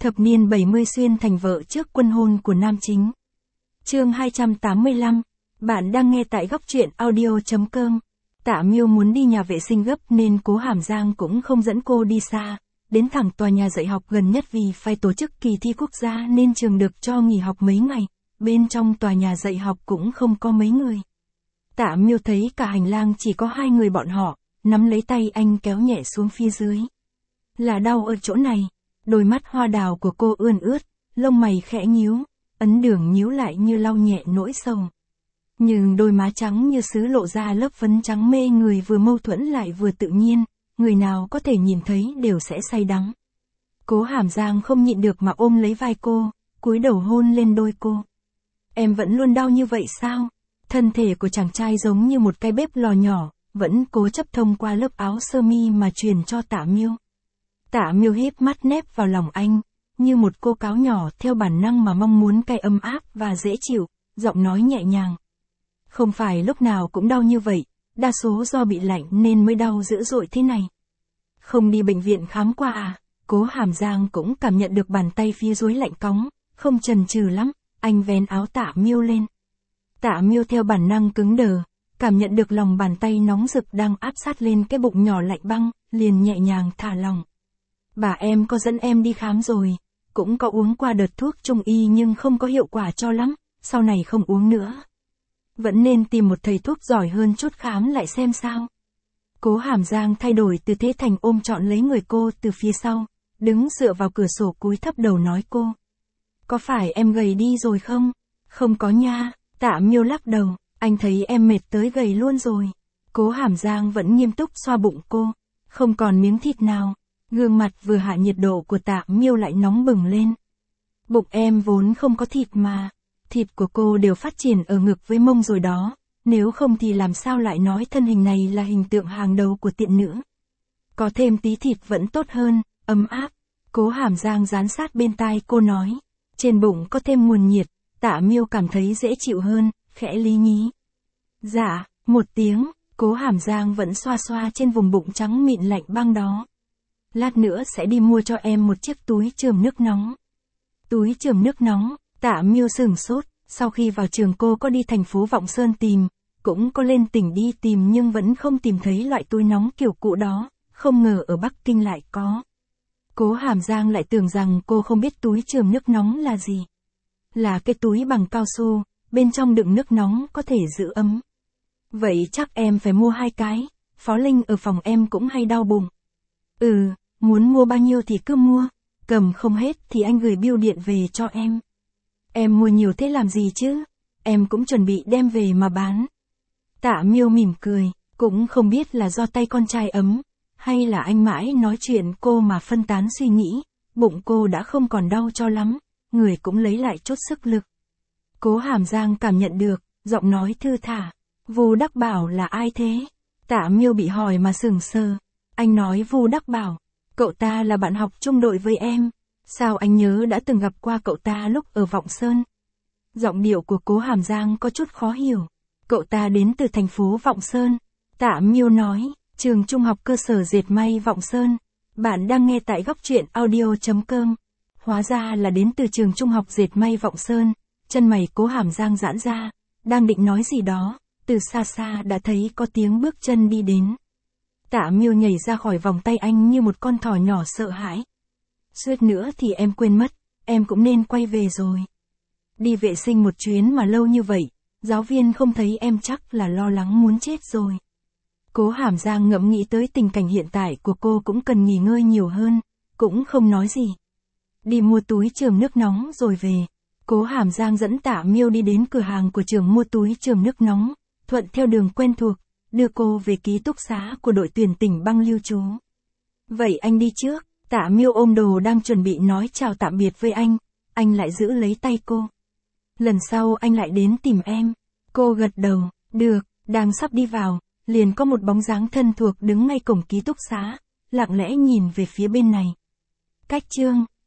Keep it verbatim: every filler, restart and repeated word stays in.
Thập niên bảy mươi xuyên thành vợ trước quân hôn của nam chính. Chương hai trăm tám mươi lăm, bạn đang nghe tại góc truyện audio.com. Tạ Miêu muốn đi nhà vệ sinh gấp nên Cố Hàm Giang cũng không dẫn cô đi xa, đến thẳng tòa nhà dạy học gần nhất vì phải tổ chức kỳ thi quốc gia nên trường được cho nghỉ học mấy ngày, bên trong tòa nhà dạy học cũng không có mấy người. Tạ Miêu thấy cả hành lang chỉ có hai người bọn họ, nắm lấy tay anh kéo nhẹ xuống phía dưới. Là đau ở chỗ này. Đôi mắt hoa đào của cô ươn ướt, lông mày khẽ nhíu, ấn đường nhíu lại như lau nhẹ nỗi sầu. Nhưng đôi má trắng như sứ lộ ra lớp phấn trắng mê người, vừa mâu thuẫn lại vừa tự nhiên, người nào có thể nhìn thấy đều sẽ say đắm. Cố Hàm Giang không nhịn được mà ôm lấy vai cô, cúi đầu hôn lên đôi cô. Em vẫn luôn đau như vậy sao? Thân thể của chàng trai giống như một cái bếp lò nhỏ, vẫn cố chấp thông qua lớp áo sơ mi mà truyền cho Tạ Miêu. Tạ Miêu híp mắt nép vào lòng anh, như một cô cáo nhỏ theo bản năng mà mong muốn cái ấm áp và dễ chịu, giọng nói nhẹ nhàng. Không phải lúc nào cũng đau như vậy, đa số do bị lạnh nên mới đau dữ dội thế này. Không đi bệnh viện khám qua à? Cố Hàm Giang cũng cảm nhận được bàn tay phía dưới lạnh cóng, không chần chừ lắm, anh vén áo Tạ Miêu lên. Tạ Miêu theo bản năng cứng đờ, cảm nhận được lòng bàn tay nóng rực đang áp sát lên cái bụng nhỏ lạnh băng, liền nhẹ nhàng thả lòng. Bà em có dẫn em đi khám rồi, cũng có uống qua đợt thuốc trung y nhưng không có hiệu quả cho lắm, sau này không uống nữa. Vẫn nên tìm một thầy thuốc giỏi hơn chút khám lại xem sao. Cố Hàm Giang thay đổi tư thế thành ôm trọn lấy người cô từ phía sau, đứng dựa vào cửa sổ cúi thấp đầu nói cô. Có phải em gầy đi rồi không? Không có nha, Tạ Miêu lắc đầu, anh thấy em mệt tới gầy luôn rồi. Cố Hàm Giang vẫn nghiêm túc xoa bụng cô, không còn miếng thịt nào. Gương mặt vừa hạ nhiệt độ của Tạ Miêu lại nóng bừng lên. Bụng em vốn không có thịt mà, thịt của cô đều phát triển ở ngực với mông rồi đó, nếu không thì làm sao lại nói thân hình này là hình tượng hàng đầu của tiện nữ. Có thêm tí thịt vẫn tốt hơn, ấm áp. Cố Hàm Giang dán sát bên tai cô nói, trên bụng có thêm nguồn nhiệt, Tạ Miêu cảm thấy dễ chịu hơn, khẽ lý nhí. Dạ, một tiếng, Cố Hàm Giang vẫn xoa xoa trên vùng bụng trắng mịn lạnh băng đó. Lát nữa sẽ đi mua cho em một chiếc túi chườm nước nóng. Túi chườm nước nóng, Tạ Miêu sửng sốt, sau khi vào trường cô có đi thành phố Vọng Sơn tìm, cũng có lên tỉnh đi tìm nhưng vẫn không tìm thấy loại túi nóng kiểu cũ đó, không ngờ ở Bắc Kinh lại có. Cố Hàm Giang lại tưởng rằng cô không biết túi chườm nước nóng là gì. Là cái túi bằng cao su, bên trong đựng nước nóng có thể giữ ấm. Vậy chắc em phải mua hai cái, Phó Linh ở phòng em cũng hay đau bụng. Ừ. Muốn mua bao nhiêu thì cứ mua, cầm không hết thì anh gửi bưu điện về cho em. Em mua nhiều thế làm gì chứ, em cũng chuẩn bị đem về mà bán. Tạ Miêu mỉm cười, cũng không biết là do tay con trai ấm, hay là anh mãi nói chuyện cô mà phân tán suy nghĩ, bụng cô đã không còn đau cho lắm, người cũng lấy lại chút sức lực. Cố Hàm Giang cảm nhận được, giọng nói thư thả, Vu Đắc Bảo là ai thế? Tạ Miêu bị hỏi mà sững sờ, anh nói Vu Đắc Bảo. Cậu ta là bạn học chung đội với em, sao anh nhớ đã từng gặp qua cậu ta lúc ở Vọng Sơn? Giọng điệu của Cố Hàm Giang có chút khó hiểu. Cậu ta đến từ thành phố Vọng Sơn. Tạ Miêu nói, trường trung học cơ sở dệt may Vọng Sơn. Bạn đang nghe tại góc truyện audio.com. Hóa ra là đến từ trường trung học dệt may Vọng Sơn. Chân mày Cố Hàm Giang giãn ra, đang định nói gì đó, từ xa xa đã thấy có tiếng bước chân đi đến. Tạ Miêu nhảy ra khỏi vòng tay anh như một con thỏ nhỏ sợ hãi. Suýt nữa thì em quên mất, em cũng nên quay về rồi. Đi vệ sinh một chuyến mà lâu như vậy, giáo viên không thấy em chắc là lo lắng muốn chết rồi. Cố Hàm Giang ngẫm nghĩ tới tình cảnh hiện tại của cô cũng cần nghỉ ngơi nhiều hơn, cũng không nói gì. Đi mua túi chườm nước nóng rồi về. Cố Hàm Giang dẫn Tạ Miêu đi đến cửa hàng của trường mua túi chườm nước nóng, thuận theo đường quen thuộc, đưa cô về ký túc xá của đội tuyển tỉnh băng lưu trú. Vậy anh đi trước, Tạ Miêu ôm đồ đang chuẩn bị nói chào tạm biệt với anh, anh lại giữ lấy tay cô. Lần sau anh lại đến tìm em. Cô gật đầu, được, đang sắp đi vào, liền có một bóng dáng thân thuộc đứng ngay cổng ký túc xá, lặng lẽ nhìn về phía bên này. Cách chương,